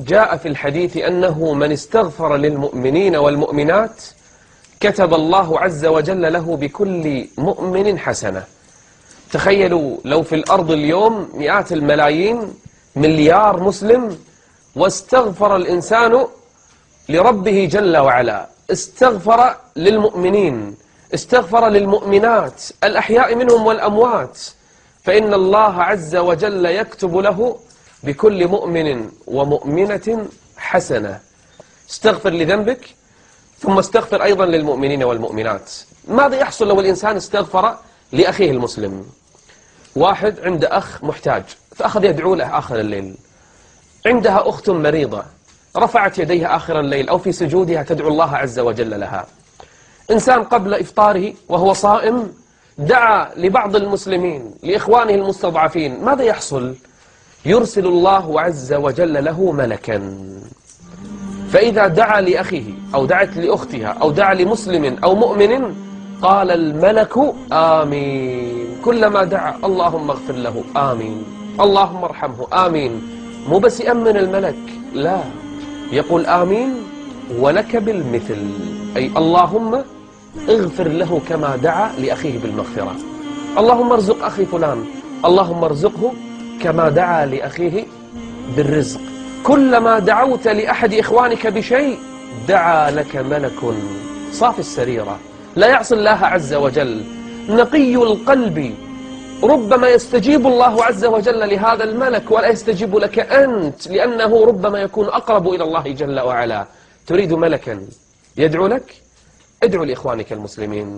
جاء في الحديث أنه من استغفر للمؤمنين والمؤمنات كتب الله عز وجل له بكل مؤمن حسنة. تخيلوا لو في الأرض اليوم مئات الملايين مليار مسلم، واستغفر الإنسان لربه جل وعلا، استغفر للمؤمنين، استغفر للمؤمنات الأحياء منهم والأموات، فإن الله عز وجل يكتب له بكل مؤمن ومؤمنة حسنة. استغفر لذنبك ثم استغفر أيضا للمؤمنين والمؤمنات. ماذا يحصل لو الإنسان استغفر لأخيه المسلم؟ واحد عنده أخ محتاج فأخذ يدعو له آخر الليل، عندها أخت مريضة رفعت يديها آخر الليل أو في سجودها تدعو الله عز وجل لها. إنسان قبل إفطاره وهو صائم دعا لبعض المسلمين لإخوانه المستضعفين، ماذا يحصل؟ يرسل الله عز وجل له ملكا، فإذا دعا لأخيه أو دعت لأختها أو دعا لمسلم أو مؤمن قال الملك آمين. كلما دعا اللهم اغفر له آمين، اللهم ارحمه آمين. مو بس يأمن الملك، لا، يقول آمين ولك بالمثل، أي اللهم اغفر له كما دعا لأخيه بالمغفرة. اللهم ارزق أخي فلان، اللهم ارزقه كما دعا لأخيه بالرزق. كلما دعوت لأحد إخوانك بشيء دعا لك ملك صافي السريرة لا يعصي الله عز وجل، نقي القلب. ربما يستجيب الله عز وجل لهذا الملك ولا يستجيب لك أنت، لأنه ربما يكون أقرب إلى الله جل وعلا. تريد ملكا يدعو لك؟ ادعو لإخوانك المسلمين.